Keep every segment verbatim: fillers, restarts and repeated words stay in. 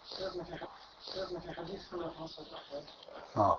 سيدنا في حديث في مصر أحمد آه.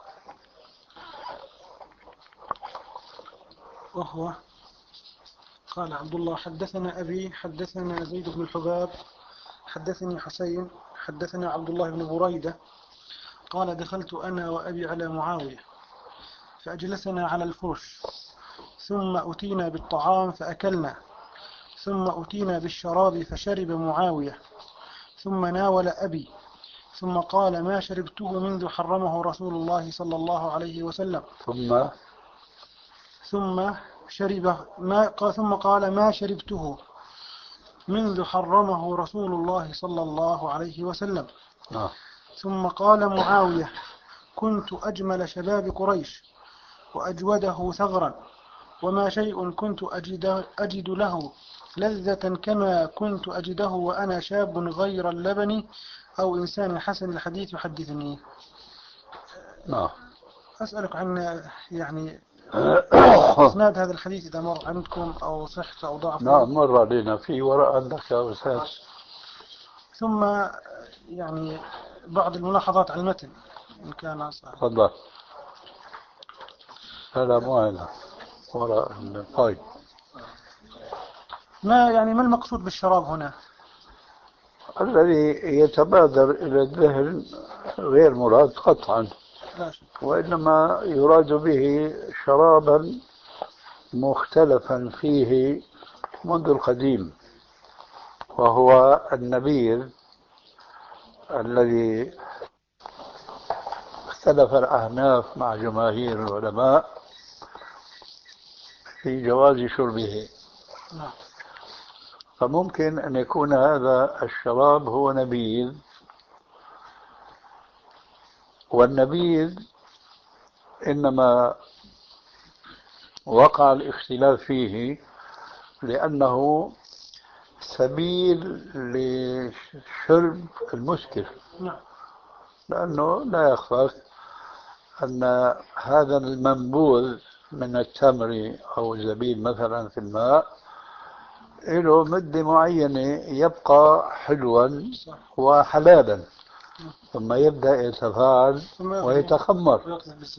وهو قال عبد الله حدثنا أبي حدثنا زيد بن الحباب حدثني حسين حدثنا عبد الله بن بريدة قال دخلت أنا وأبي على معاوية فأجلسنا على الفرش ثم أتينا بالطعام فأكلنا ثم أتينا بالشراب فشرب معاوية ثم ناول أبي ثم قال ما شربته منذ حرمه رسول الله صلى الله عليه وسلم ثم ثم شرب ما قال ثم قال ما شربته منذ حرمه رسول الله صلى الله عليه وسلم. آه. ثم قال معاوية كنت أجمل شباب قريش وأجوده ثغرا وما شيء كنت أجد, أجد له لذة كما كنت أجده وأنا شاب غير اللبن أو إنسان حسن الحديث يحدثني. آه. أسألك عن يعني إسناد هذا الحديث إذا مر عندكم أو صحة أو ضعف. نعم مر علينا في وراء عندك يا أستاذ. ثم يعني بعض الملاحظات على المتن إن كان صحيح. تفضل. هذا مو هنا وراء القايد. ما يعني ما المقصود بالشراب هنا؟ الذي يتبادر إلى الذهن غير مراد قطعا، وإنما يراد به شرابا مختلفا فيه منذ القديم، وهو النبيذ الذي اختلف الأحناف مع جماهير العلماء في جواز شربه. فممكن أن يكون هذا الشراب هو نبيذ، والنبيذ إنما وقع الاختلاف فيه لأنه سبيل لشرب المسكر، لأنه لا يخفى أن هذا المنبوذ من التمر أو الزبيب مثلا في الماء له مدة معينة يبقى حلوا وحلالا ثم يبدأ يتفاعل ويتخمر.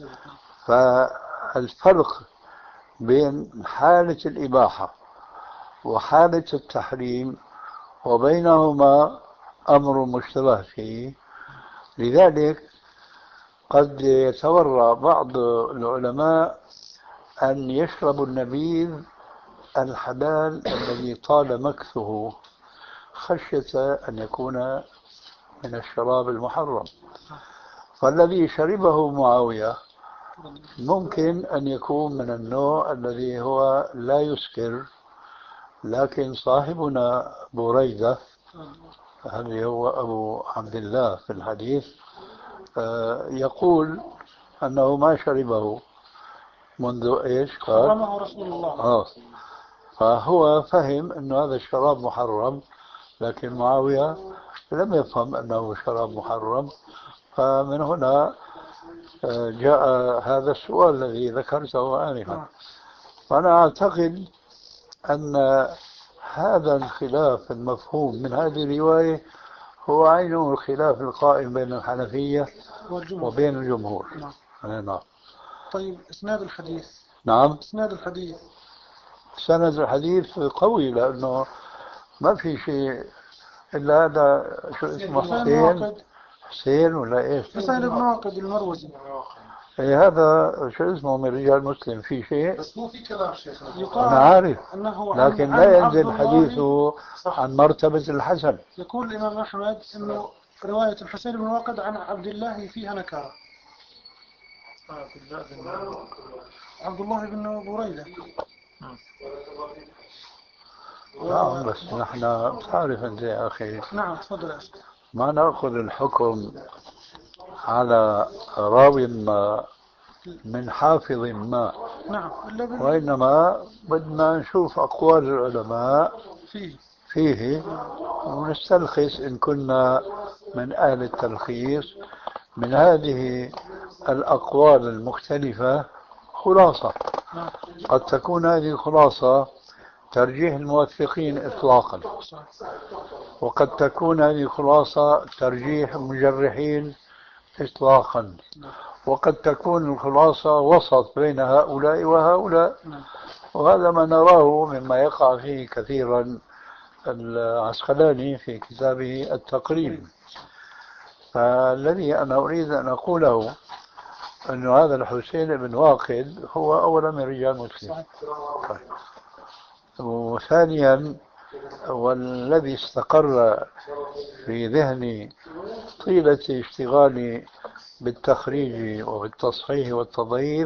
فالفرق بين حالة الإباحة وحالة التحريم وبينهما أمر مشتبه فيه، لذلك قد يتورع بعض العلماء أن يشربوا النبيذ الحلال الذي طال مكثه خشية أن يكون من الشراب المحرم. فالذي شربه معاوية ممكن أن يكون من النوع الذي هو لا يسكر، لكن صاحبنا بريدة هذا هو أبو عبد الله في الحديث يقول أنه ما شربه منذ إيش قال حرمه رسول الله. آه. فهو فهم أن هذا الشراب محرم، لكن معاوية لم يفهم أنه شراب محرم. فمن هنا جاء هذا السؤال الذي ذكرته آنفا. فأنا أعتقد أن هذا الخلاف المفهوم من هذه الرواية هو عينه الخلاف القائم بين الحنفية وبين الجمهور. نعم. نعم. طيب إسناد الحديث. نعم. إسناد الحديث. سند الحديث قوي لأنه ما في شيء إلا هذا شو اسمه حسين حسين ولا إيش؟ حسين بن واقد المروزي. إيه هذا شو اسمه من رجال مسلم في شيء؟ بس مو في كلام شيخ. أنا عارف أنه لكن لا ينزل حديثه عن مرتبة الحسن. يقول الإمام أحمد أنه رواية الحسين بن واقد عن عبد الله فيها نكارة. عبد الله بن بريدة. نعم بس نحن تعرف أنت يا أخي. نعم تفضل يا أستاذ. ما نأخذ الحكم على راوي ما من حافظ ما. نعم. وإنما بدنا نشوف أقوال العلماء فيه فيه ونستلخص إن كنا من أهل التلخيص من هذه الأقوال المختلفة خلاصة. قد تكون هذه الخلاصة ترجيح الموثقين إطلاقا، وقد تكون هذه خلاصة ترجيح مجرحين إطلاقا، وقد تكون الخلاصة وسط بين هؤلاء وهؤلاء، وهذا ما نراه مما يقع فيه كثيرا العسقلاني في كتابه التقريب. فالذي أنا أريد أن أقوله أن هذا الحسين بن واقد هو أولا من رجال مسلم، وثانيا والذي استقر في ذهني طيلة اشتغالي بالتخريج وبالتصحيح والتضعيف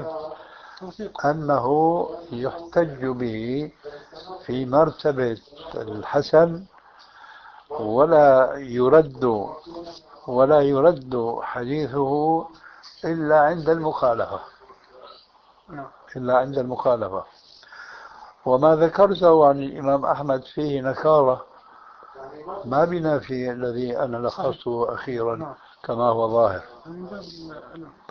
أنه يحتج به في مرتبة الحسن، ولا يرد ولا يرد حديثه إلا عند المخالفة إلا عند المخالفة. وما ذكرته عن الإمام أحمد فيه نكارة ما بنا في الذي أنا لخصته أخيرا كما هو ظاهر.